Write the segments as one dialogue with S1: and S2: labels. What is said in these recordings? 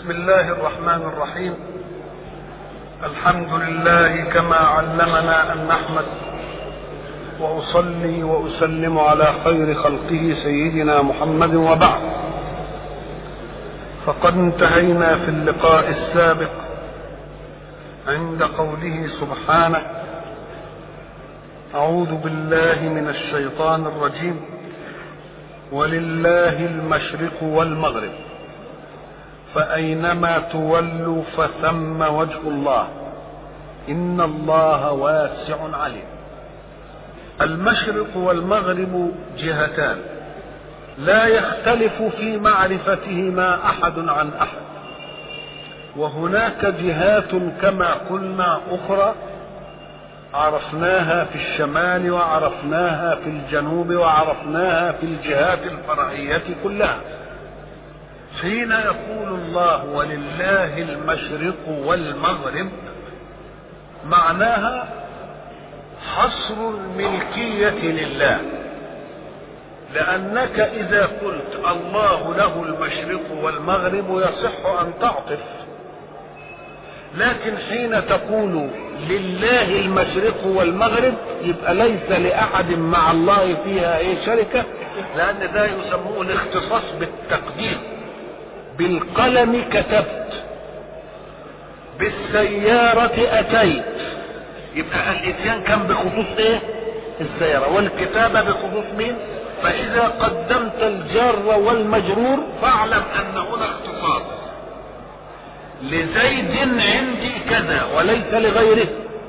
S1: بسم الله الرحمن الرحيم. الحمد لله كما علمنا أن نحمد، وأصلي وأسلم على خير خلقه سيدنا محمد، وبعد. فقد انتهينا في اللقاء السابق عند قوله سبحانه: أعوذ بالله من الشيطان الرجيم، ولله المشرق والمغرب فأينما تولوا فثم وجه الله إن الله واسع عليم. المشرق والمغرب جهتان لا يختلف في معرفتهما أحد عن أحد، وهناك جهات كما قلنا أخرى عرفناها في الشمال وعرفناها في الجنوب وعرفناها في الجهات الفرعية كلها. حين يقول الله ولله المشرق والمغرب معناها حصر الملكية لله، لأنك إذا قلت الله له المشرق والمغرب يصح أن تعطف، لكن حين تقول لله المشرق والمغرب يبقى ليس لأحد مع الله فيها شركة، لأن ده يسموه الاختصاص بالتقدير. بالقلم كتبت، بالسيارة أتيت، يبقى الاتيان كان بخصوص السيارة، والكتابة بخصوص مين؟ فإذا قدمت الجار والمجرور فاعلم أن هنا اختصاص لزيد عندي كذا وليس لغيره،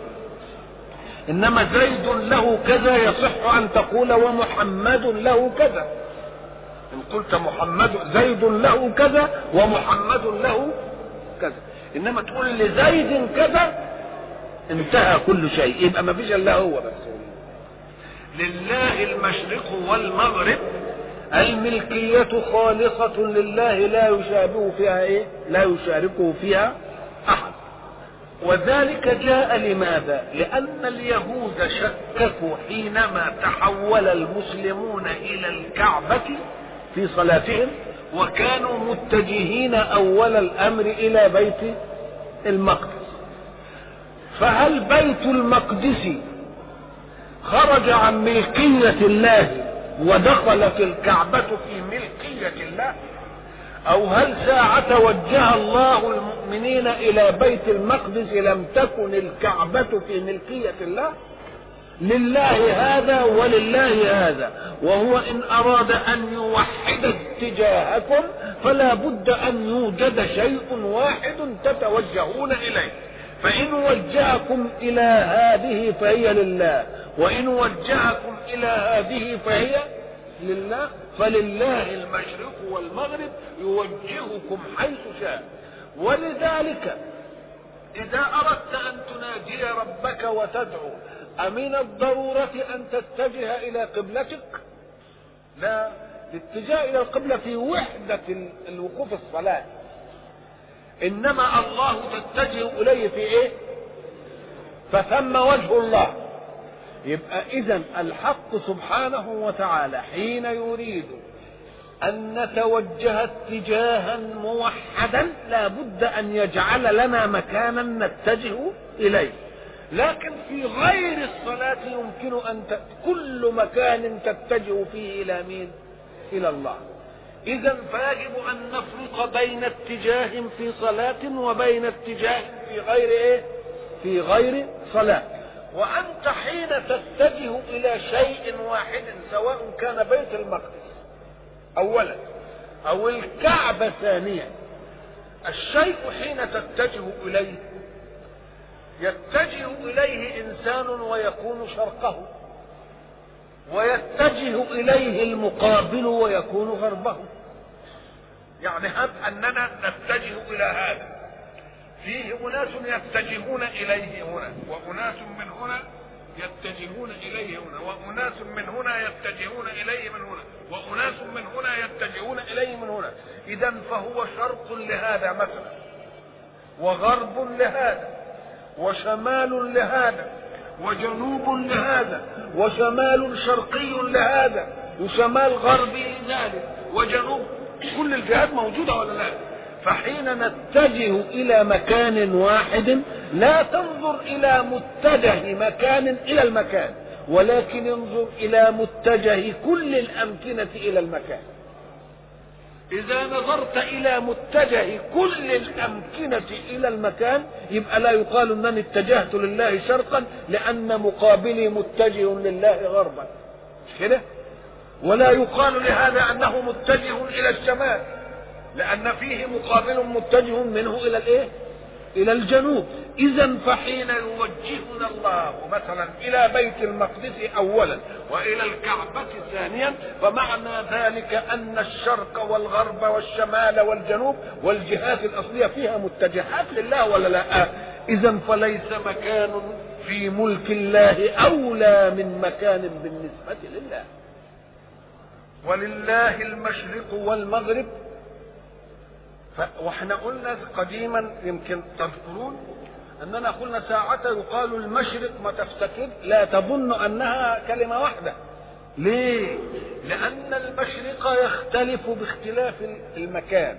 S1: إنما زيد له كذا يصح أن تقول ومحمد له كذا. إن قلت محمد زيد له كذا ومحمد له كذا، إنما تقول لزيد كذا انتهى كل شيء، يبقى ما فيش إلا هو بس. لله المشرق والمغرب، الملكية خالصة لله لا يشابه فيها لا يشاركه فيها أحد. وذلك جاء لماذا؟ لأن اليهود شككوا حينما تحول المسلمون إلى الكعبة في صلاتهم، وكانوا متجهين أول الأمر إلى بيت المقدس، فهل بيت المقدس خرج عن ملكية الله ودخلت الكعبة في ملكية الله، أو هل ساعة وجه الله المؤمنين إلى بيت المقدس لم تكن الكعبة في ملكية الله؟ لله هذا ولله هذا، وهو إن أراد أن يوحد اتجاهكم فلا بد أن يوجد شيء واحد تتوجهون إليه، فإن وجهكم إلى هذه فهي لله، وإن وجهكم إلى هذه فهي لله. فلله المشرق والمغرب يوجهكم حيث شاء. ولذلك إذا أردت أن تناجي ربك وتدعو أمن الضرورة أن تتجه إلى قبلتك؟ لا، الاتجاه إلى القبلة في وحدة الوقوف الصلاة، إنما الله تتجه إليه في فثم وجه الله. يبقى إذن الحق سبحانه وتعالى حين يريد أن نتوجه اتجاها موحدا لا بد أن يجعل لنا مكانا نتجه إليه، لكن في غير الصلاة يمكن أن كل مكان تتجه فيه إلى مين؟ إلى الله. إذن فيجب أن نفرق بين اتجاه في صلاة وبين اتجاه في غير في غير صلاة. وأنت حين تتجه إلى شيء واحد سواء كان بيت المقدس أولا أو الكعبة ثانيا، الشيء حين تتجه إليه يتجه إليه إنسان ويكون شرقه، ويتجه إليه المقابل ويكون غربه. يعني هب أننا نتجه إلى هذا، فيه أناس يتجهون إليه هنا، وأناس من هنا يتجهون إليه هنا، وأناس من هنا يتجهون إليه من هنا، وأناس من هنا يتجهون إليه من هنا. إذن فهو شرق لهذا مثلا، وغرب لهذا، وشمال لهذا، وجنوب لهذا، وشمال شرقي لهذا، وشمال غربي ذلك، وجنوب. كل الجهات موجودة ولا لا؟ فحين نتجه إلى مكان واحد لا تنظر إلى متجه مكان إلى المكان، ولكن انظر إلى متجه كل الأمكنة إلى المكان. إذا نظرت إلى متجه كل الأمكنة إلى المكان يبقى لا يقال أنني اتجهت لله شرقا لأن مقابلي متجه لله غربا، مش كده؟ ولا يقال لهذا أنه متجه إلى الشمال لأن فيه مقابل متجه منه إلى الإيه؟ إلى الجنوب. إذا فحين يوجهنا الله مثلا إلى بيت المقدس أولا وإلى الكعبة ثانيا، فمعنى ذلك أن الشرق والغرب والشمال والجنوب والجهات الأصلية فيها متجهات لله ولا لا؟ إذا فليس مكان في ملك الله أولى من مكان بالنسبة لله. ولله المشرق والمغرب. واحنا قلنا قديما يمكن تذكرون اننا قلنا ساعة يقال المشرق ما تفتكر لا تظن انها كلمة واحدة. ليه؟ لان المشرق يختلف باختلاف المكان،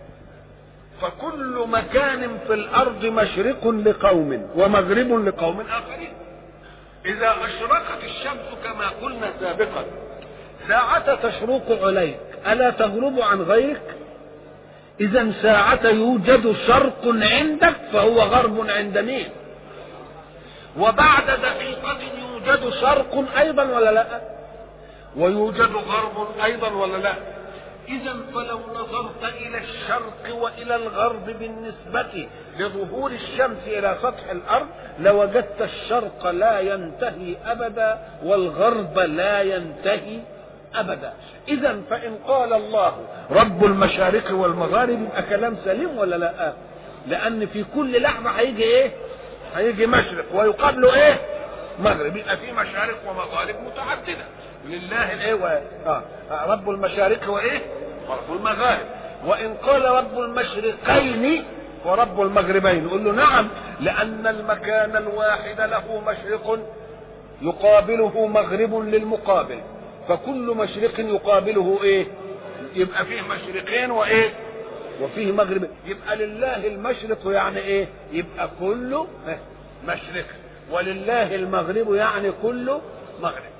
S1: فكل مكان في الارض مشرق لقوم ومغرب لقوم اخرين. اذا اشرقت الشمس كما قلنا سابقا ساعة تشرق عليك الا تغرب عن غيرك؟ إذا ساعة يوجد شرق عندك فهو غرب عند مين؟ وبعد دقيقة يوجد شرق أيضا ولا لا؟ ويوجد غرب أيضا ولا لا؟ إذا فلو نظرت إلى الشرق وإلى الغرب بالنسبة لظهور الشمس إلى سطح الأرض لوجدت الشرق لا ينتهي أبدا والغرب لا ينتهي أبدا. إذا فإن قال الله رب المشارق والمغارب يبقى كلام سليم ولا لا؟ لأن في كل لحظة هيجي إيه؟ هيجي مشرق ويقابله إيه؟ مغرب، يبقى في مشارق ومغارب متعددة لله الإيه؟ رب المشارق وإيه؟ ورب المغارب. وإن قال رب المشرقين ورب المغربين نقول له نعم، لأن المكان الواحد له مشرق يقابله مغرب للمقابل، فكل مشرق يقابله ايه؟ يبقى فيه مشرقين وايه؟ وفيه مغرب. يبقى لله المشرق يعني ايه؟ يبقى كله مشرق، ولله المغرب يعني كله مغرب.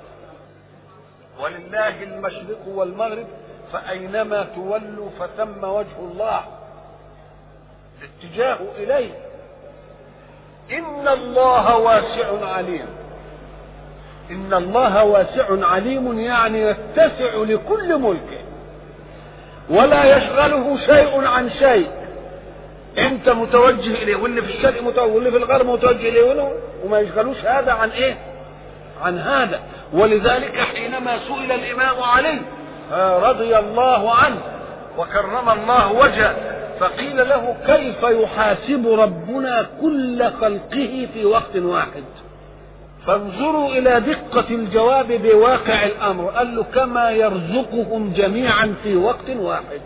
S1: ولله المشرق والمغرب فأينما تولوا فثم وجه الله، الاتجاه إليه. إن الله واسع عليم. إن الله واسع عليم يعني يتسع لكل ملكه ولا يشغله شيء عن شيء. انت متوجه اليه واللي في الشرق متوجه واللي في الغرب متوجه اليه وما يشغلوش هذا عن ايه؟ عن هذا. ولذلك حينما سئل الامام علي رضي الله عنه وكرم الله وجهه فقيل له كيف يحاسب ربنا كل خلقه في وقت واحد؟ فانظروا الى دقة الجواب بواقع الامر. قال له كما يرزقهم جميعا في وقت واحد.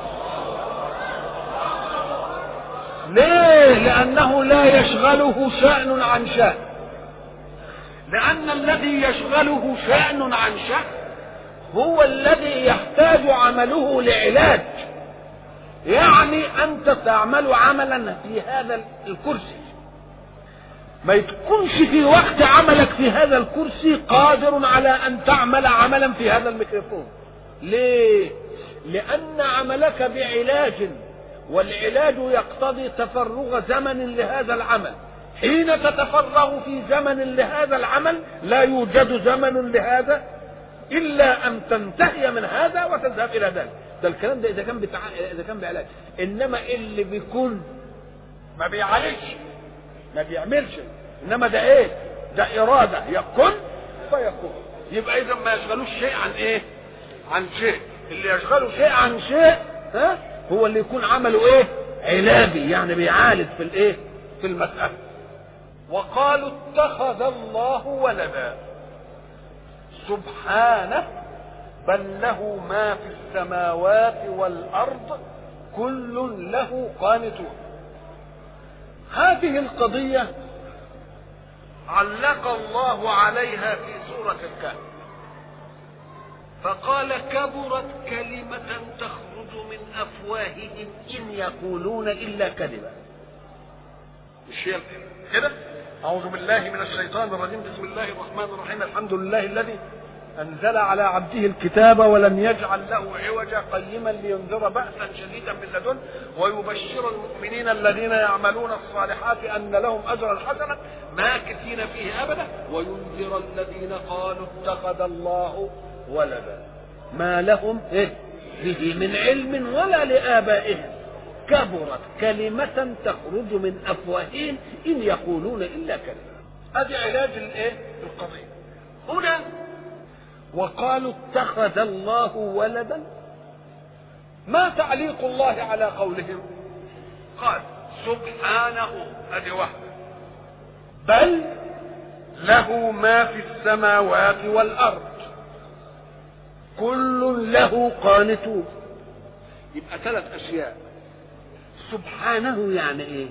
S1: ليه؟ لانه لا يشغله شأن عن شأن. لان الذي يشغله شأن عن شأن هو الذي يحتاج عمله لعلاج. يعني انت تعمل عملا في هذا الكرسي، ما يكونش في وقت عملك في هذا الكرسي قادر على ان تعمل عملا في هذا الميكروفون. ليه؟ لان عملك بعلاج، والعلاج يقتضي تفرغ زمن لهذا العمل. حين تتفرغ في زمن لهذا العمل لا يوجد زمن لهذا الا ان تنتهي من هذا وتذهب الى ذلك. ده الكلام ده اذا كان بعلاج. انما اللي بيكون ما بيعالجش ما بيعملش، انما ده ايه؟ ده اراده يكون فيكون. يبقى اذا ما يشغلوش شيء عن ايه؟ عن شيء. اللي يشغله شيء عن شيء هو اللي يكون عمله ايه؟ علاجي، يعني بيعالج في الايه؟ في المسألة. وقالوا اتخذ الله ولدا سبحانه بل له ما في السماوات والارض كل له قانتون. هذه القضية علق الله عليها في سورة الكهف فقال كبرت كلمة تخرج من أفواههم إن يقولون إلا كذبا. مش كده؟ أعوذ بالله من الشيطان الرجيم. بسم الله الرحمن الرحيم. الحمد لله الذي أنزل على عبده الكتاب ولم يجعل له عوجا قيما لينذر بأسا شديدا من لدنه ويبشر المؤمنين الذين يعملون الصالحات أن لهم أجرا حسنا ماكثين فيه أبدا وينذر الذين قالوا اتخذ الله ولدا ما لهم به من علم ولا لآبائهم كبرت كلمة تخرج من أفواههم إن يقولون إلا كذبا. هذه علاج القضية. هنا وقالوا اتخذ الله ولدا. ما تعليق الله على قولهم؟ قال سبحانه ادي واحدة بل له ما في السماوات والارض كل له قانتون. يبقى 3 أشياء. سبحانه يعني ايه؟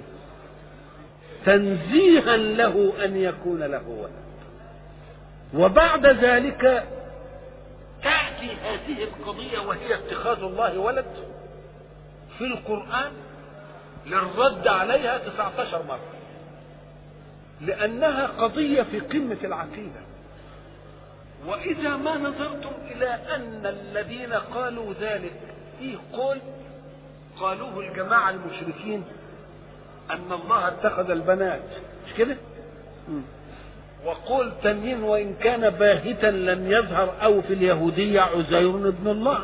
S1: تنزيها له ان يكون له ولد. وبعد ذلك تأتي هذه القضية وهي اتخاذ الله ولد في القرآن للرد عليها 19 مرة، لأنها قضية في قمة العقيدة. وإذا ما نظرتم إلى أن الذين قالوا ذلك فيه قول قالوه الجماعة المشركين أن الله اتخذ البنات، مش كده؟ وقول تانيين وإن كان باهتا لم يظهر أو في اليهودية عزير ابن الله.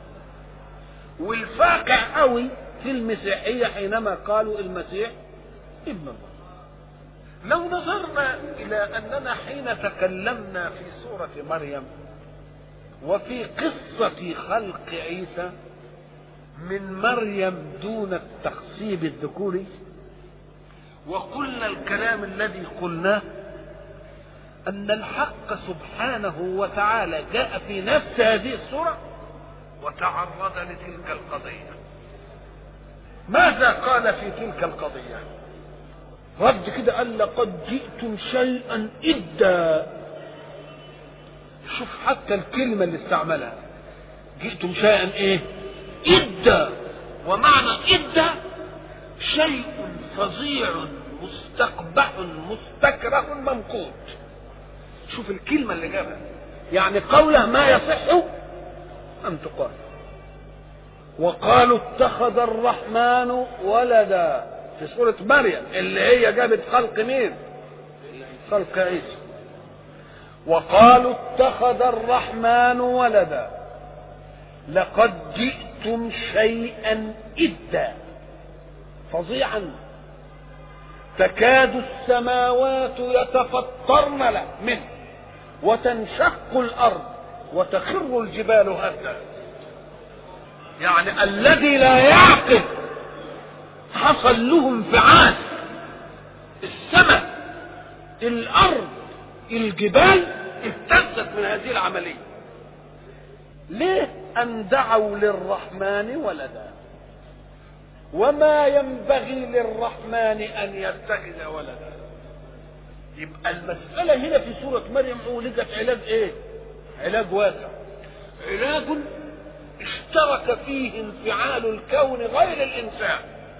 S1: والفاقع قوي في المسيحية حينما قالوا المسيح ابن الله. لو نظرنا إلى أننا حين تكلمنا في سورة مريم وفي قصة خلق عيسى من مريم دون التخصيب الذكوري وقلنا الكلام الذي قلناه أن الحق سبحانه وتعالى جاء في نفس هذه السورة وتعرض لتلك القضية. ماذا قال في تلك القضية؟ رد كده قال لقد جئتم شيئا إدا. شوف حتى الكلمة اللي استعملها جئتم شيئا إدا. ومعنى إدا شيء فظيع مستقبح مستكره ممقوت. شوف الكلمة اللي جابها، يعني قوله ما يصح أن تقال. وقالوا اتخذ الرحمن ولدا في سورة مريم اللي هي جابت خلق مين؟ خلق عيسى. وقالوا اتخذ الرحمن ولدا لقد جئتم شيئا إدا فظيعا تكاد السماوات يتفطرن منه وتنشق الأرض وتخر الجبال هدا. يعني الذي لا يعقل حصل له انفعال. السماء الأرض الجبال اهتزت من هذه العملية. ليه؟ أن دعوا للرحمن ولدا وما ينبغي للرحمن أن يتخذ ولدا. يبقى المسألة هنا في سورة مريم عولجت علاج علاج واسع، علاج اشترك فيه انفعال الكون غير الإنسان.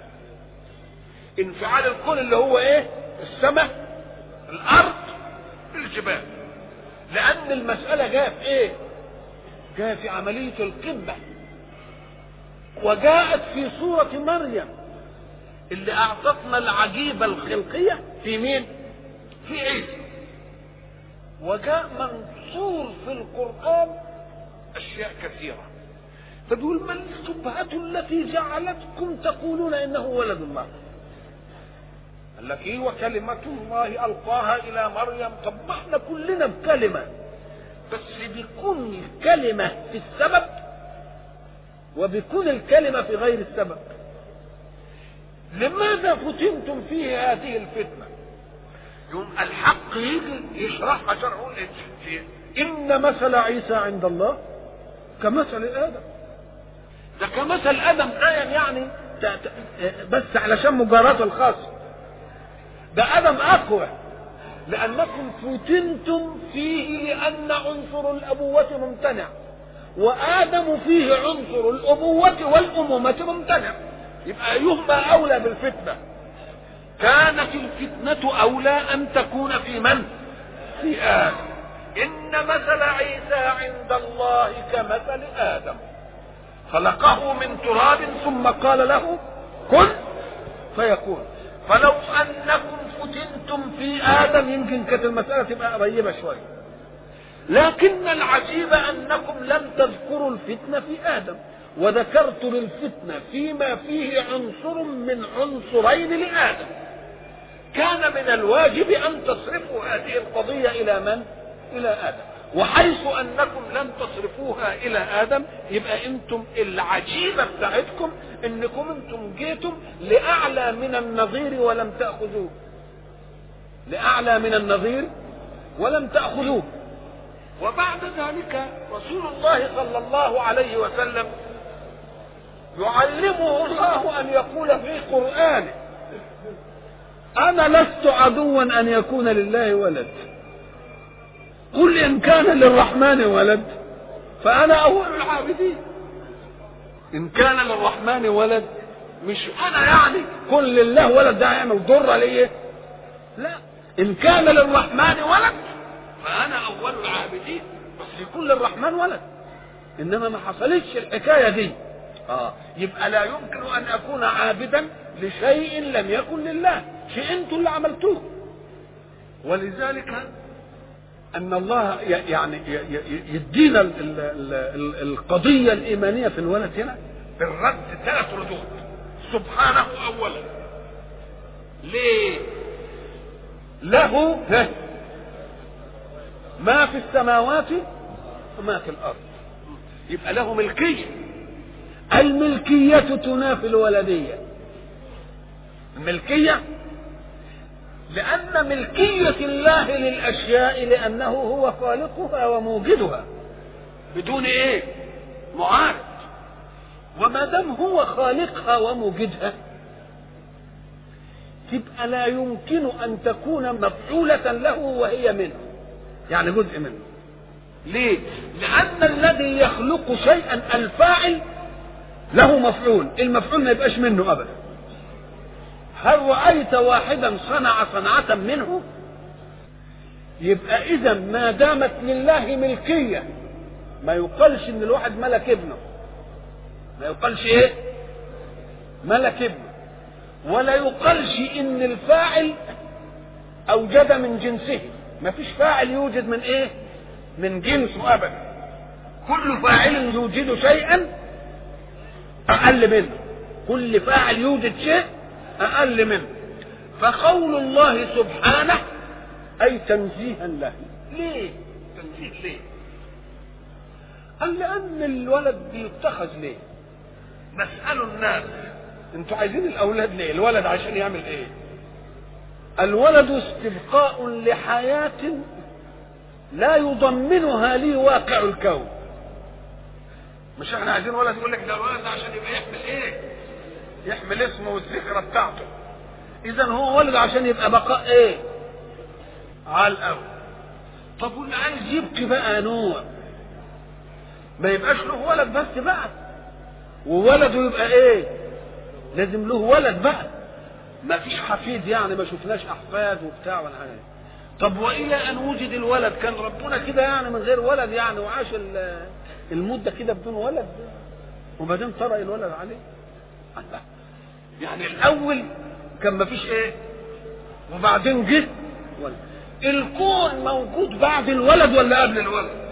S1: انفعال الكون اللي هو السماء الأرض الجبال. لأن المسألة جاء في جاء في عملية القمة. وجاءت في سورة مريم اللي أعطتنا العجيبة الخلقية في مين؟ في عيسى. وجاء منصور في القرآن أشياء كثيرة. فبيقول ما الشبهة التي جعلتكم تقولون إنه ولد الله؟ قال لك وكلمة الله ألقاها إلى مريم. طب ما احنا كلنا بكلمة، بس بيكون الكلمة في السبب وبيكون الكلمة في غير السبب. لماذا فتنتم فيه هذه الفتنة؟ يوم الحق يجي يشرحها شرحه إن مثل عيسى عند الله كمثل آدم. ده كمثل آدم يعني بس علشان مجاراة الخاص. ده آدم أقوى لأنكم فتنتم فيه لأن عنصر الأبوة ممتنع وآدم فيه عنصر الأبوة والأمومة ممتنع، يبقى أيهما أولى بالفتنة؟ كانت الفتنة أولى أن تكون في من؟ في آدم. إن مثل عيسى عند الله كمثل آدم، خلقه من تراب ثم قال له كن فيكون. فلو أنكم فتنتم في آدم يمكن كانت المسألة تبقى قريبة شوية، لكن العجيب أنكم لم تذكروا الفتنة في آدم، وذكرت للفتنة فيما فيه عنصر من عنصرين لآدم. كان من الواجب أن تصرفوا هذه القضية إلى من؟ إلى آدم. وحيث أنكم لم تصرفوها إلى آدم يبقى أنتم العجيبة بتاعتكم أنكم أنتم جيتم لأعلى من النظير ولم تأخذوه، لأعلى من النظير ولم تأخذوه. وبعد ذلك رسول الله صلى الله عليه وسلم يعلمه الله أن يقول في قرآنه أنا لست عدوا أن يكون لله ولد، قل إن كان للرحمن ولد فأنا أول العابدين. إن كان للرحمن ولد مش أنا يعني كن لله ولد ده يعمل ضر ليه؟ لا، إن كان للرحمن ولد فأنا أول العابدين، بس يكون للرحمن ولد. إنما ما حصلتش الحكاية دي. يبقى لا يمكن أن أكون عابدا لشيء لم يكن لله، شيء أنتم اللي عملتوه. ولذلك أن الله يعني يدينا القضية الإيمانية في الولد هنا بالرد 3 ردود. سبحانه أولا ليه؟ له ما في السماوات وما في الأرض، يبقى له ملكية. الملكية تنافي الولدية. الملكية لأن ملكية الله للأشياء لأنه هو خالقها وموجدها بدون إيه؟ معارض. وما دام هو خالقها وموجدها تبقى لا يمكن أن تكون مفعولة له وهي منه، يعني جزء منه. ليه؟ لأن الذي يخلق شيئا الفاعل له مفعول، المفعول ما يبقاش منه أبدا. هل رأيت واحدا صنع صنعة منه؟ يبقى إذا ما دامت لله ملكية ما يقالش إن الواحد ملك ابنه، ما يقالش إيه؟ ملك ابنه، ولا يقالش إن الفاعل أوجد من جنسه. ما فيش فاعل يوجد من إيه؟ من جنسه أبدا. كل فاعل يوجد شيئا أقل منه، كل فاعل يوجد شيء أقل منه. فقول الله سبحانه أي تنزيها له. ليه تنزيه؟ ليه؟ قال لأن الولد بيتخذ ليه؟ نسأل الناس انتوا عايزين الأولاد ليه؟ الولد عشان يعمل ايه؟ الولد استبقاء لحياة لا يضمنها لي واقع الكون. مش احنا عايزين ولد يقول لك ده الولد عشان يبقى يحمل ايه؟ يحمل اسمه والذكرى بتاعته. اذا هو ولد عشان يبقى بقاء ايه؟ على الاول. طب واللي عايز يبقي بقى نوع ما يبقاش له ولد بس بقى، وولده يبقى ايه؟ لازم له ولد بقى، ما فيش حفيد يعني، ما شفناش احفاد وبتاع ولا حاجه. طب والى ان وجد الولد كان ربنا كده يعني من غير ولد يعني، وعاش المده كده بدون ولد، وبعدين طرق الولد عليه. الله، يعني الاول كان ما فيش ايه، وبعدين جه ولد. الكون موجود بعد الولد ولا قبل الولد؟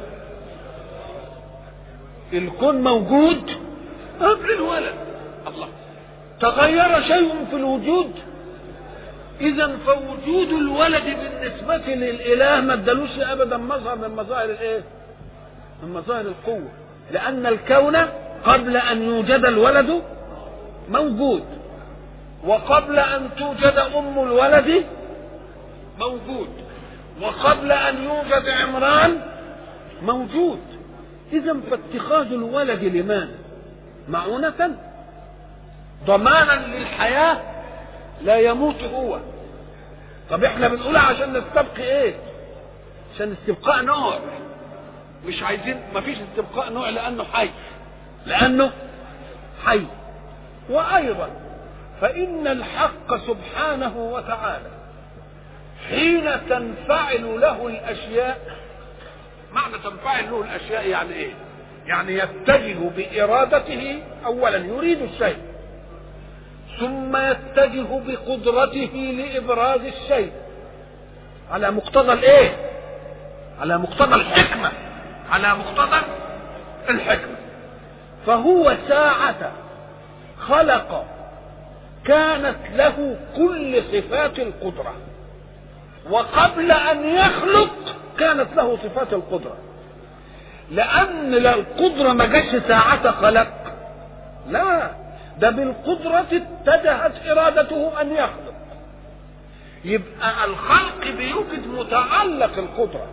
S1: الكون موجود قبل الولد. الله، تغير شيء في الوجود؟ اذا فوجود الولد بالنسبة للإله ما ادالوش ابدا مظهر من مظاهر الايه؟ من مظاهر القوة، لأن الكون قبل أن يوجد الولد موجود، وقبل أن توجد أم الولد موجود، وقبل أن يوجد عمران موجود. إذا فاتخاذ الولد لماذا؟ معونة ضمانا للحياة لا يموت هو. طب احنا بنقولها عشان نستبقي ايه؟ عشان استبقاء نوع. مش عايزين، مفيش استبقاء نوع لانه حي. وايضا فان الحق سبحانه وتعالى حين تنفعل له الاشياء، معنى تنفعل له الاشياء يعني ايه؟ يعني يتجه بارادته، اولا يريد الشيء ثم يتجه بقدرته لابراز الشيء على مقتضى الايه؟ على مقتضى الحكمة، على مقتضى الحكمة. فهو ساعة خلق كانت له كل صفات القدرة، وقبل ان يخلق كانت له صفات القدرة، لان القدرة ما جاش ساعة خلق، لا، ده بالقدرة اتجهت ارادته ان يخلق. يبقى الخلق بيوجد متعلق القدرة،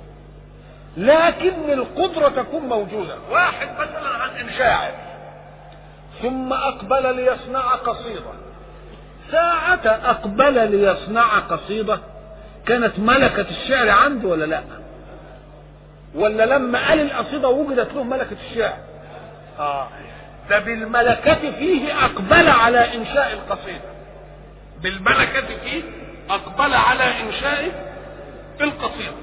S1: لكن القدرة تكون موجودة. واحد مثلا عن شاعر ثم اقبل ليصنع قصيدة، ساعة اقبل ليصنع قصيدة كانت ملكة الشعر عنده ولا لا؟ ولا لما قال القصيدة وجدت له ملكة الشعر؟ ده بالملكة فيه اقبل على انشاء القصيدة، بالملكة فيه اقبل على انشاء القصيدة.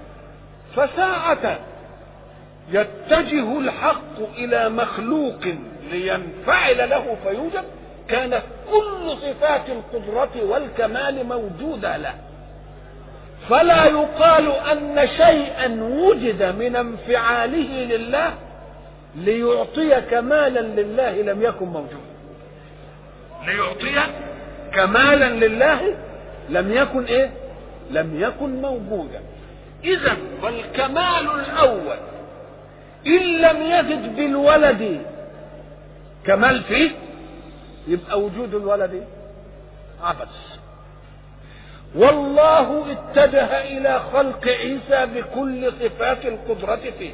S1: فساعة يتجه الحق الى مخلوق لينفعل له فيوجد، كانت كل صفات القدرة والكمال موجودة له، فلا يقال ان شيئا وجد من انفعاله لله ليعطي كمالا لله لم يكن موجودا، ليعطي كمالا لله لم يكن ايه؟ لم يكن موجودا. اذا فالكمال الاول ان لم يزد بالولد كمال فيه، يبقى وجود الولد عبث. والله اتجه الى خلق عيسى بكل صفات القدرة فيه،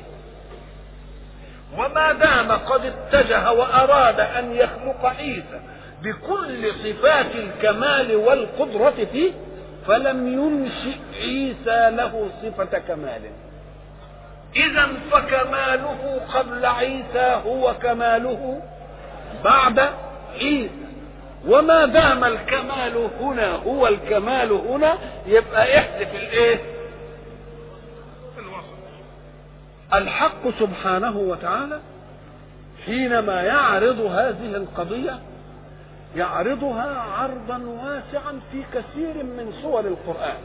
S1: وما دام قد اتجه واراد ان يخلق عيسى بكل صفات الكمال والقدرة فيه، فلم ينشئ عيسى له صفة كمال. اذا فكماله قبل عيسى هو كماله بعد عيسى، وما دام الكمال هنا هو الكمال هنا، يبقى احذف الايه؟ الوسط. الحق سبحانه وتعالى حينما يعرض هذه القضية يعرضها عرضا واسعا في كثير من صور القرآن،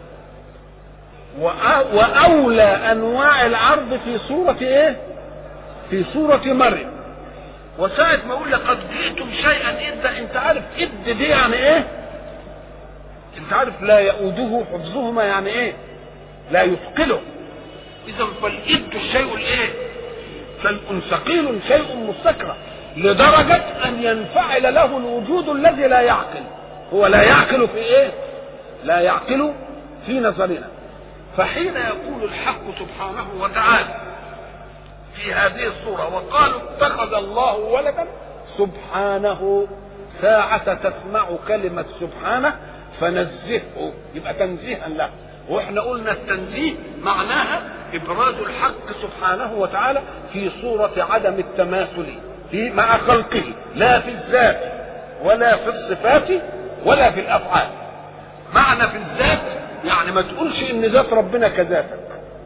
S1: وأولى أنواع العرض في سورة إيه؟ في سورة مريم. وساعة ما أقول لقد جئتم شيئا إدا، أنت عارف إد دي يعني إيه؟ أنت عارف لا يؤوده حفظهما يعني إيه؟ لا يثقله. إذا فالإد الشيء الإيه؟ شيء ثقيل، شيء مستكره، لدرجة أن ينفعل له الوجود الذي لا يعقل. هو لا يعقل في إيه؟ لا يعقل في نظرنا. فحين يقول الحق سبحانه وتعالى في هذه الصورة وقالوا اتخذ الله ولدا، سبحانه ساعة تسمع كلمة سبحانه فنزهه، يبقى تنزيها له. واحنا قلنا التنزيه معناها ابراز الحق سبحانه وتعالى في صورة عدم التماثل مع خلقه، لا في الذات ولا في الصفات ولا في الافعال. معنى في الذات يعني ما تقولش ان ذات ربنا كذاتك،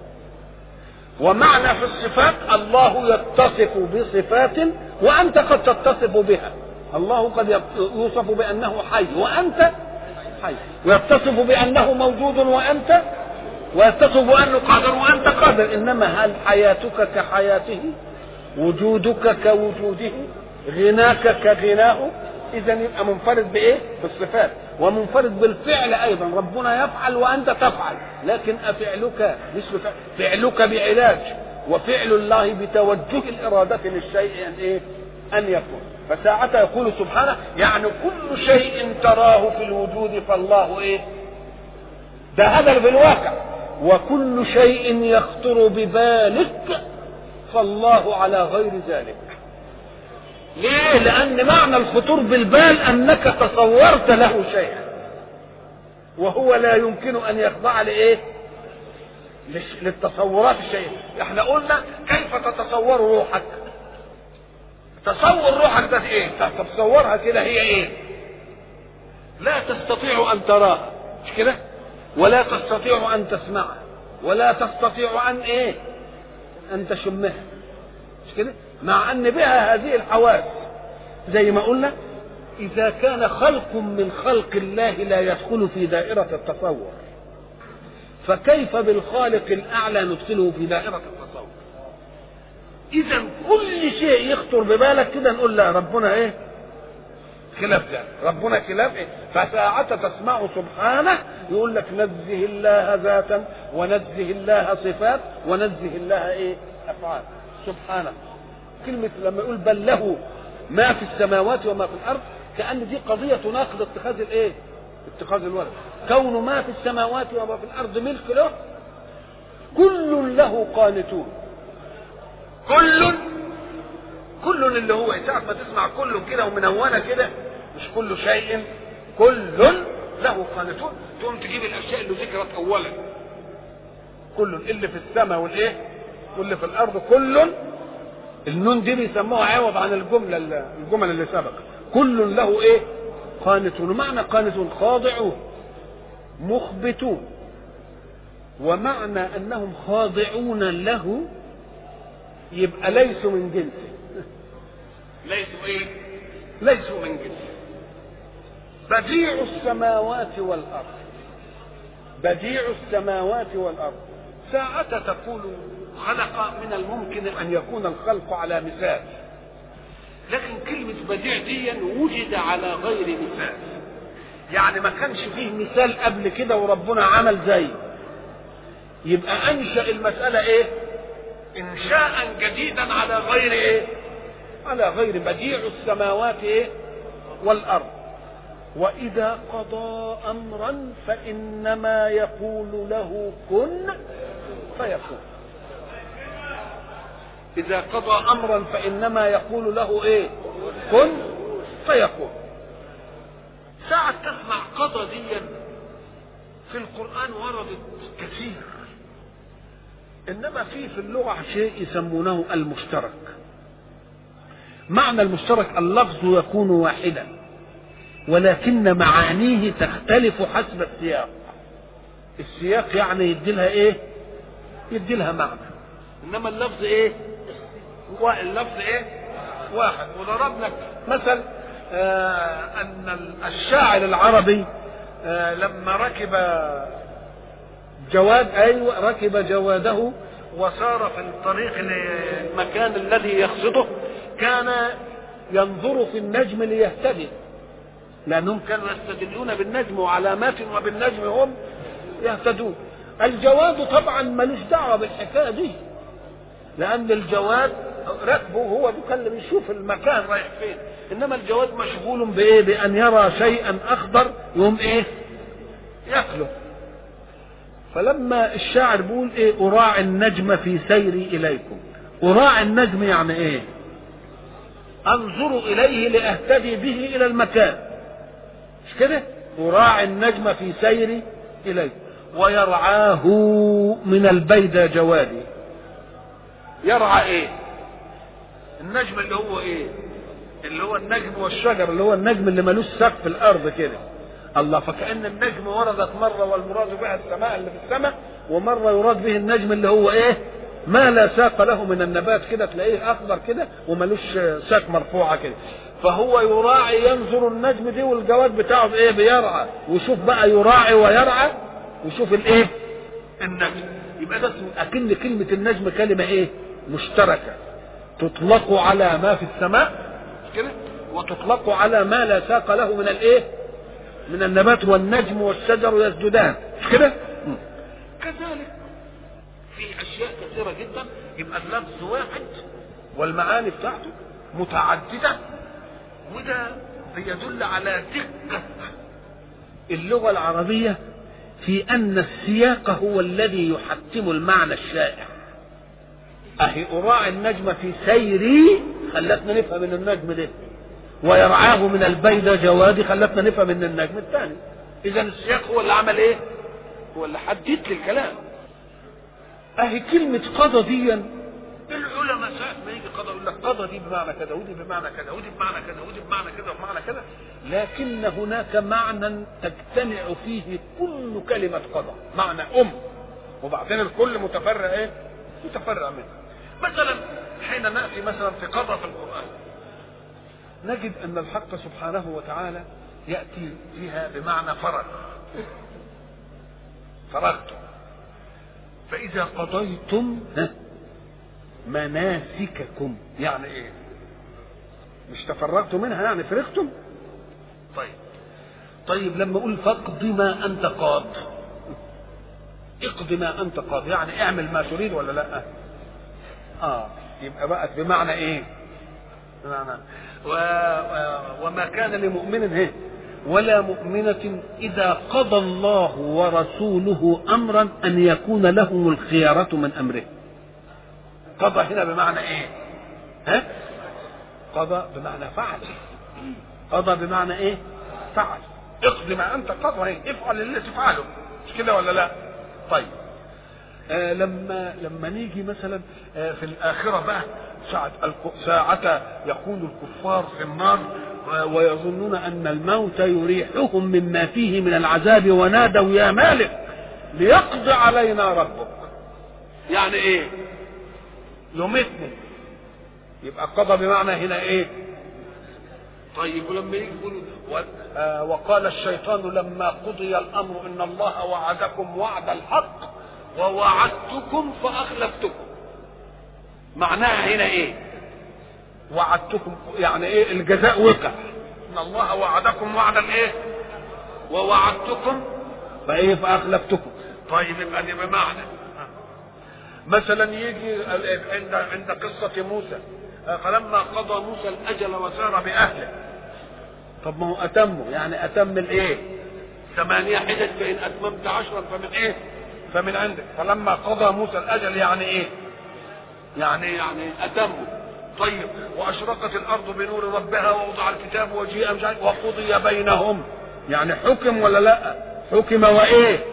S1: ومعنى في الصفات الله يتصف بصفات وانت قد تتصف بها. الله قد يوصف بانه حي وانت حي، ويتصف بانه موجود وانت، ويتصف بانه قادر وانت قادر. انما هل حياتك كحياته؟ وجودك كوجوده؟ غناك كغناه؟ اذا يبقى منفرد بايه؟ بالصفات، ومنفرد بالفعل ايضا. ربنا يفعل وانت تفعل، لكن افعلك مثل فعلك بعلاج، وفعل الله بتوجه الاراده للشيء ان ايه؟ ان يكون. فساعتها يقول سبحانه يعني كل شيء تراه في الوجود فالله ايه؟ ده هذا في الواقع. وكل شيء يخطر ببالك فالله على غير ذلك. ليه؟ لأن معنى الخطور بالبال أنك تصورت له شيئا، وهو لا يمكن أن يخضع لإيه؟ للتصورات الشيء. احنا قلنا كيف تتصور روحك؟ تصور روحك ده ايه؟ تتصورها كده هي ايه؟ لا تستطيع ان تراها، مش كده؟ ولا تستطيع ان تسمعها، ولا تستطيع ان ايه؟ ان تشمها، مش كده؟ مع ان بها هذه الحواس. زي ما قلنا اذا كان خلق من خلق الله لا يدخل في دائرة التصور، فكيف بالخالق الاعلى ندخله في دائرة التصور؟ اذا كل شيء يخطر ببالك كده نقول لا ربنا ايه؟ خلاف ذلك. ربنا خلاف ايه؟ فساعة تسمع سبحانه يقول لك نزه الله ذاتا ونزه الله صفات ونزه الله ايه؟ افعال. سبحانه. كلمة لما يقول بل له ما في السماوات وما في الارض، كأن دي قضية تناقض اتخاذ الايه؟ اتخاذ الولد. كون ما في السماوات وما في الارض ملك له، كل له قانتون. كل اللي هو ساعة ما تسمع كل كده ومنونة كده، مش كل شيء، كل له قانتون. تقوم تجيب الاشياء اللي ذكرت اولا، كل اللي في السماء والايه واللي في الارض، كل النون دي بيسموها عوض عن الجمل اللي سبق. كل له ايه؟ قانتون. معنى قانتون خاضعون مخبتون، ومعنى انهم خاضعون له يبقى ليسوا من جنسه. ليسوا ايه؟ ليسوا من جنسه. بديع السماوات والارض، بديع السماوات والارض. ساعة تقول خلق، من الممكن ان يكون الخلق على مثال، لكن كلمة بديع دي وجد على غير مثال، يعني ما كانش فيه مثال قبل كده وربنا عمل زيه، يبقى انشأ المسألة ايه؟ انشاء جديدا على غير ايه؟ على غير بديع السماوات ايه؟ والارض. واذا قضى امرا فانما يقول له كن فيكون. اذا قضى امرا فانما يقول له ايه؟ كن فيكون. ساعة تسمع قضى ديا في القرآن وردت كثير، انما في اللغة شيء يسمونه المشترك. معنى المشترك اللفظ يكون واحدا ولكن معانيه تختلف حسب السياق. السياق يعني يدي لها ايه؟ يدي لها معنى، انما اللفظ ايه؟ اللفظ ايه؟ واحد. وضربنا مثل ان الشاعر العربي لما ركب جواد، ايوه ركب جواده وسار في الطريق للمكان الذي يقصده، كان ينظر في النجم ليهتدي، لانهم كانوا يستدلون بالنجم وعلامات وبالنجم هم يهتدون. الجواد طبعا ملوش دعوه بالحكايه دي، لان الجواد ركبه هو ده اللي بيشوف المكان رايح فين، انما الجواد مشغول بايه؟ بان يرى شيئا اخضر يقوم ايه؟ ياكله. فلما الشاعر بيقول ايه؟ اراعي النجم في سيري اليكم. اراعي النجم يعني ايه؟ انظر اليه لاهتدي به الى المكان، مش كده؟ اراعي النجم في سيري اليكم. ويرعاه من البيدى جوادي. يرعى ايه؟ النجم اللي هو ايه؟ اللي هو النجم والشجر، اللي هو النجم اللي ملوش سقف في الارض كده. الله، فكأن النجم وردت مرة والمراد بها السماء اللي في السماء، ومرة يراد به النجم اللي هو ايه؟ ما لا ساق له من النبات كده، تلاقيه اخضر كده وملوش ساق مرفوعة كده. فهو يراعي، ينظر النجم دي والجواد بتاعه بايه؟ بيرعى. وشوف بقى يراعي ويرعى وشوف الايه؟ النجم. يبقى ده اكن كلمة النجم كلمة ايه؟ مشتركة، تطلق على ما في السماء كده، وتطلق على ما لا ساق له من الايه؟ من النبات. والنجم والشجر يسجدان، مش كده؟ كذلك في اشياء كثيرة جدا. يبقى اللفظ واحد والمعاني بتاعته متعددة، وده بيدل على دقة اللغة العربية في ان السياق هو الذي يحتم المعنى الشائع. اهي اراعي النجم في سيري خلتنا نفهم ان النجم ده، ويرعاه من البيدى جوادي خلتنا نفهم ان النجم الثاني. اذا السياق هو اللي عمل ايه؟ هو اللي حدد لي الكلام. اهي كلمة قضى دي العلماء ساعة ما يجي قضى يقول لك قضى دي بمعنى كذا ودي بمعنى كذا ودي بمعنى كذا ودي بمعنى كذا وبمعنى كذا، لكن هناك معنى تجتمع فيه كل كلمة قضى، معنى وبعدين الكل متفرع ايه؟ متفرع منه. مثلا حين نأتي مثلا في قضى في القرآن نجد ان الحق سبحانه وتعالى يأتي فيها بمعنى فرض، فرغتم، فإذا قضيتم مناسككم، يعني ايه؟ مش تفرغتم منها يعني فرغتم. طيب لما اقول فاقض ما انت قاض، اقض ما انت قاض يعني اعمل ما تريد ولا لا؟ يبقى بقت بمعنى ايه؟ بمعنى وما كان لمؤمن ولا مؤمنة إذا قضى الله ورسوله أمرا أن يكون لهم الخيارة من أمره. قضى هنا بمعنى ايه؟ قضى بمعنى فعل. قضى بمعنى ايه؟ فعل. اقض ما انت قضى، افعل اللي تفعله، مش كده ولا لا؟ طيب لما نيجي مثلا في الآخرة بقى ساعة يكون الكفار في النار ويظنون أن الموت يريحهم مما فيه من العذاب ونادوا يا مالك ليقضي علينا ربك، يعني ايه؟ يمتنا، يبقى قضى بمعنى هنا ايه؟ طيب ولما يجي يقول وقال الشيطان لما قضي الامر ان الله وعدكم وعد الحق ووعدتكم فاخلفتكم، معناها هنا ايه؟ وعدتكم يعني ايه؟ الجزاء وقع، ان الله وعدكم وعدا ايه؟ ووعدتكم فايه؟ فاخلفتكم. طيب يبقى دي بمعنى مثلا يجي عند قصة موسى فلما قضى موسى الأجل وسار بأهله، طب ما هو أتمه، يعني أتم الإيه؟ 8 حجج فإن أتممت 10 فمن إيه؟ فمن عندك. فلما قضى موسى الأجل يعني إيه؟ يعني أتمه. طيب وأشرقت الأرض بنور ربها ووضع الكتاب وجيء مش عارف وقضي بينهم، يعني حكم ولا لا؟ حكم وإيه؟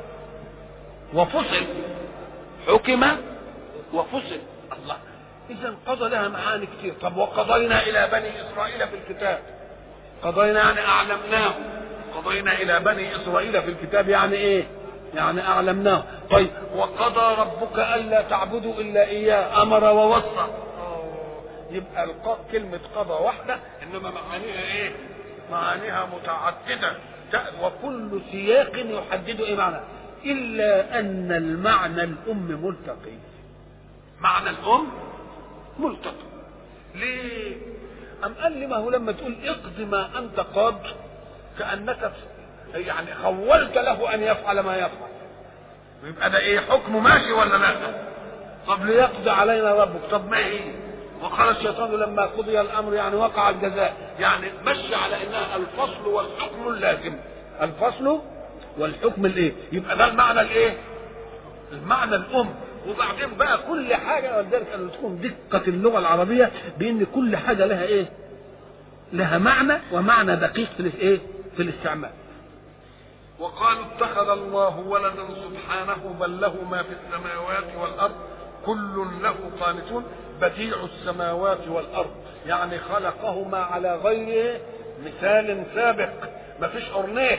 S1: وفصل. حكم وفصل. الله، إذا قضى لها معاني كتير. طب وقضينا إلى بني إسرائيل في الكتاب، قضينا يعني أعلمناه، قضينا إلى بني إسرائيل في الكتاب يعني إيه؟ يعني أعلمناه. طيب وقضى ربك ألا تعبدوا إلا إياه، أمر ووصى. يبقى كلمة قضى واحدة إنما معانيها إيه؟ معانيها متعددة، وكل سياق يحدد إيه معنى، إلا أن المعنى الأم ملتقي. معنى الأم ملتقي. ليه؟ أم قال لي ما هو لما تقول اقض ما أنت قاض كأنك يعني خولت له أن يفعل ما يفعل، ويبقى ده إيه؟ حكمه ماشي ولا لا؟ طب ليقضي علينا ربك، طب ما هي؟ وقال الشيطان لما قضي الأمر يعني وقع الجزاء، يعني مشي على إنها الفصل والحكم اللازم، الفصل والحكم الايه؟ يبقى ده المعنى الايه؟ المعنى الام. وبعدين بقى كل حاجه، ولذلك ان تكون دقه اللغه العربيه بان كل حاجه لها ايه؟ لها معنى، ومعنى دقيق في الايه؟ في الاستعمال. وقالوا اتخذ الله ولدا سبحانه بل له ما في السماوات والارض كل له قانتون، بديع السماوات والارض يعني خلقهما على غير مثال سابق، ما فيش اورنيك.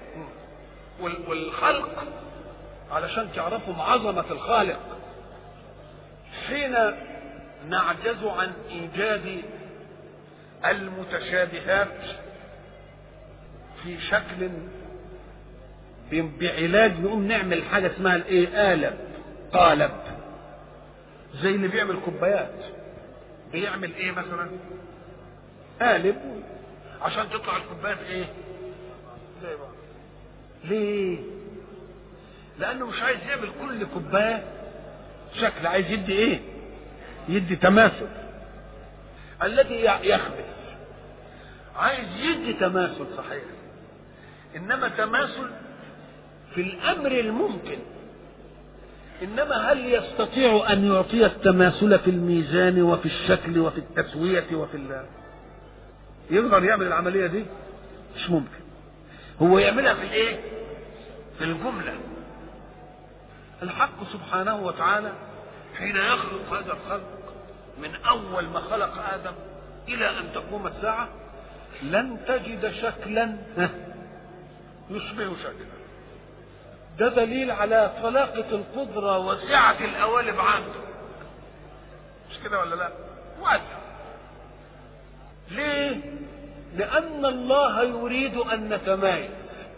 S1: والخلق علشان تعرفوا عظمة الخالق، حين نعجز عن إيجاد المتشابهات في شكل بعلاج نقوم نعمل حاجة اسمها الايه؟ قالب، زي اللي بيعمل كوبايات بيعمل ايه مثلا؟ قالب عشان تطلع الكوبايات ايه؟ زي بعض. ليه؟ لانه مش عايز يعمل كل كوبايه شكل، عايز يدي ايه؟ يدي تماثل. الذي يخبث عايز يدي تماثل صحيح، انما تماثل في الامر الممكن، انما هل يستطيع ان يعطي التماثل في الميزان وفي الشكل وفي التسويه وفي يقدر يعمل العمليه دي؟ مش ممكن. هو يعملها في الايه؟ في الجمله. الحق سبحانه وتعالى حين يخلق هذا الخلق من أول ما خلق آدم إلى أن تقوم الساعة لن تجد شكلا يشبه شكلا. ده دليل على طلاقة القدرة وسعة القوالب عنده، مش كده ولا لا؟ واسع. ليه؟ لأن الله يريد أن نتمايز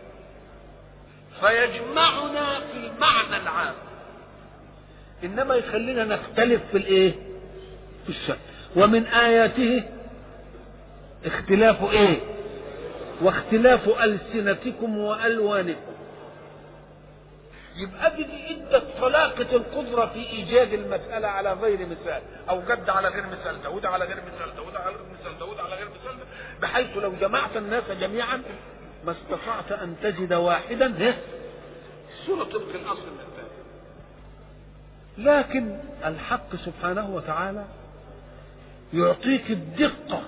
S1: فيجمعنا في المعنى العام، إنما يخلينا نختلف في الإيه؟ في الشكل. ومن آياته اختلاف إيه؟ واختلاف ألسنتكم وألوانكم. يبقى دي ادت طلاقة القدرة في ايجاد المسألة على غير مثال، او جد على غير مثال، داود على غير مثال، داود على غير مثال، داود على غير مثال، بحيث لو جمعت الناس جميعا ما استطعت ان تجد واحدا صورة طبق الاصل من الثاني. لكن الحق سبحانه وتعالى يعطيك الدقة.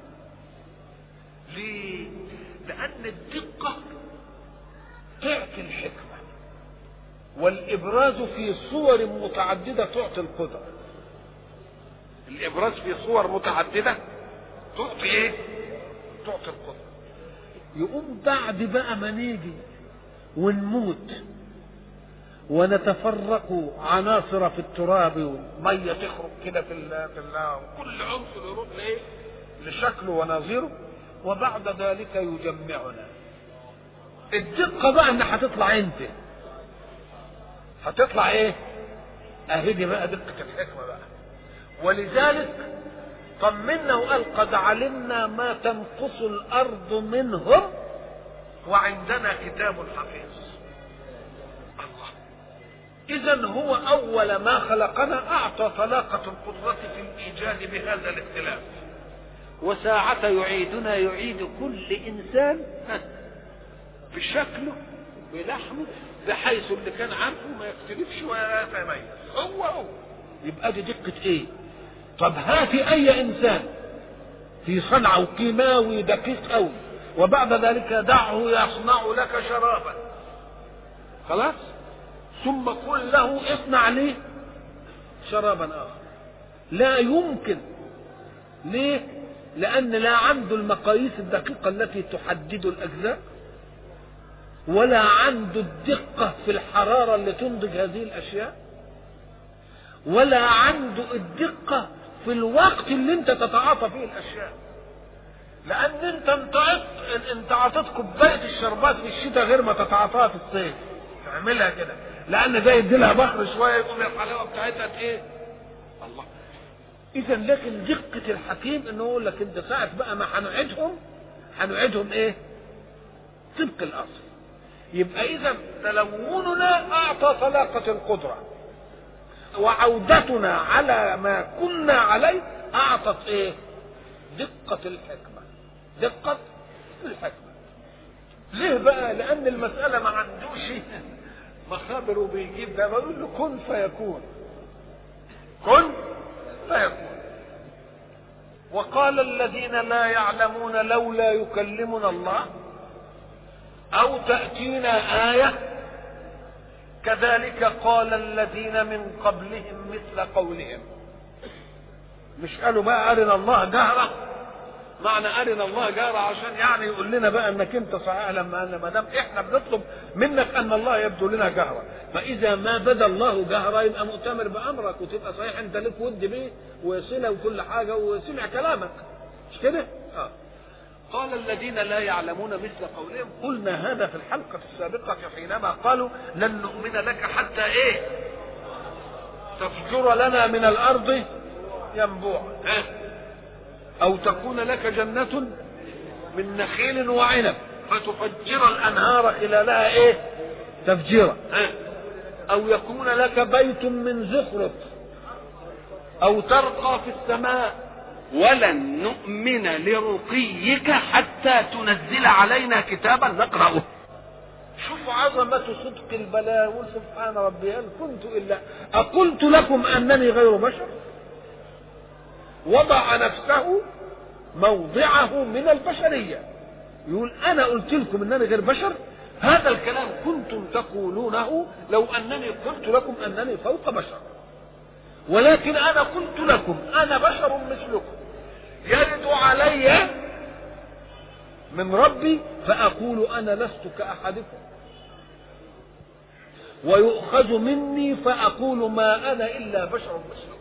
S1: ليه؟ لان الدقة تعطي الحكمة، والإبراز في صور متعددة تعطي القدرة. الإبراز في صور متعددة تعطي إيه؟ تعطي القدرة. يقوم بعد بقى ما نيجي ونموت ونتفرق عناصر في التراب والمية تخرج كده في كل عنصر يروح لإيه؟ لشكله ونظيره، وبعد ذلك يجمعنا. الدقة بقى إن هتطلع أنت، هتطلع ايه؟ اهدي بقى دقة الحكمة بقى. ولذلك طمنا وقال قد علمنا ما تنقص الارض منهم وعندنا كتاب حفيظ. الله. اذا هو اول ما خلقنا اعطى طلاقة القدرة في الايجاد بهذا الاختلاف، وساعة يعيدنا يعيد كل انسان بشكله بلحمه بحيث اللي كان عارفه ما يختلفش ولا يتميز. هو يبقى دي دقة ايه؟ طب هاتي اي انسان في صنعه كيماوي دقيق قوي وبعد ذلك دعه يصنع لك شرابا، خلاص، ثم قل له اصنع لي شرابا اخر. لا يمكن. ليه؟ لان لا عنده المقاييس الدقيقة التي تحدد الاجزاء، ولا عنده الدقة في الحرارة اللي تنضج هذه الأشياء، ولا عنده الدقة في الوقت اللي انت تتعاطى فيه الأشياء. لأن انت عطيت كوباية الشربات في الشتاء غير ما تتعاطاها في الصيف، تعملها كده، لأن ده يديلها بحر شوية يقوم الحلاوة بتاعتها ايه؟ الله. إذا لكن دقة الحكيم إنه يقول لك انت ساعة بقى ما هنعيدهم ايه؟ طبق الأصل. يبقى إذا تلوننا أعطى طلاقة القدرة، وعودتنا على ما كنا عليه أعطت إيه؟ دقة الحكمة. دقة الحكمة. ليه بقى؟ لأن المسألة ما عندوش مخابر وبيجيب ده، بقول له كن فيكون، كن فيكون. وقال الذين لا يعلمون لولا يكلمنا الله أو تأتينا آية كذلك قال الذين من قبلهم مثل قولهم. مش قالوا بقى أرنا الله جهرة؟ معنى أرنا الله جهرة عشان يعني يقول لنا بقى أنك أنت صحيح، لما ما دام إحنا بنطلب منك أن الله يبدو لنا جهرة، فإذا ما بدا الله جهرة يبقى مؤتمر بأمرك وتبقى صحيح أنت لك ود بيه وصلة وكل حاجة وسمع كلامك، مش كده؟ قال الذين لا يعلمون مثل قولهم. قلنا هذا في الحلقة السابقة حينما قالوا لن نؤمن لك حتى ايه؟ تفجر لنا من الارض ينبوعا، او تكون لك جنة من نخيل وعنب فتفجر الانهار خلالها ايه؟ تفجيرا، او يكون لك بيت من زخرف او ترقى في السماء ولن نؤمن لرقيك حتى تنزل علينا كتابا نقرأه. شوفوا عظمة صدق البلاء. سبحان ربي هل كنت إلا أقلت لكم أنني غير بشر؟ وضع نفسه موضعه من البشرية، يقول أنا قلت لكم أنني غير بشر؟ هذا الكلام كنتم تقولونه لو أنني قلت لكم أنني فوق بشر، ولكن أنا قلت لكم أنا بشر مثلكم يرد علي من ربي فأقول أنا لست كأحدكم، ويؤخذ مني فأقول ما أنا إلا بشر مثلكم.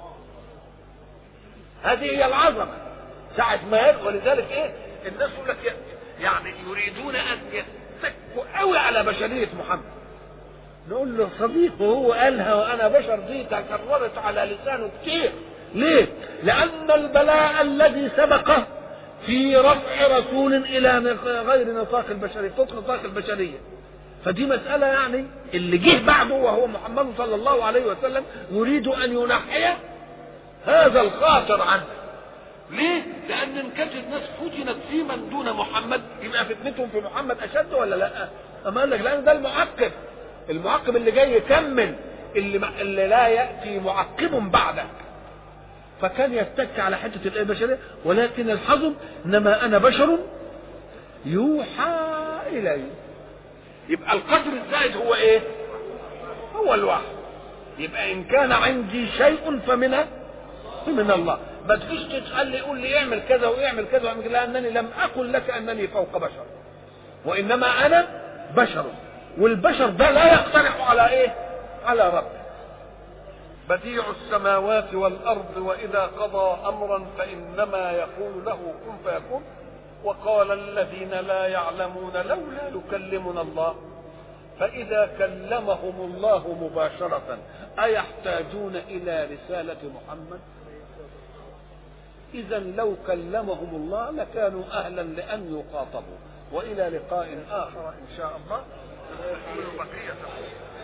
S1: هذه هي العظمة ساعة ما ولذلك الناس يقول لك يعني يريدون أن يتكوا قوي على بشرية محمد. نقول له صديقه هو قالها وأنا بشر، دي تكررت على لسانه كتير. ليه؟ لأن البلاء الذي سبقه في رفع رسول إلى غير نطاق البشرية فوق نطاق البشرية، فدي مسألة يعني اللي جه بعده وهو محمد صلى الله عليه وسلم يريد أن ينحي هذا الخاطر عنه. ليه؟ لأن إن كانت الناس فتنت في من دون محمد يبقى فتنتهم في محمد أشد ولا لا؟ أما قال لك لأن ده المعقب اللي جاي يكمل اللي لا يأتي معقب بعده، فكان يتك على حتة البشرية. ولكن الحظم إنما أنا بشر يوحى إلي، يبقى القدر الزائد هو إيه؟ هو الوحي. يبقى إن كان عندي شيء فمن الله. ما تجيش تسأل لي قول لي اعمل كذا ويعمل كذا ويعمل كذا، لأنني لم أقل لك أنني فوق بشر، وإنما أنا بشر، والبشر ده لا يقترح على إيه؟ على رب. بديع السماوات والأرض وإذا قضى أمرا فإنما يقول له كن فيكون. وقال الذين لا يعلمون لولا يكلمنا الله، فإذا كلمهم الله مباشرة أيحتاجون إلى رسالة محمد؟ إذا لو كلمهم الله لكانوا أهلا لأن يخاطبوا. وإلى لقاء آخر إن شاء الله.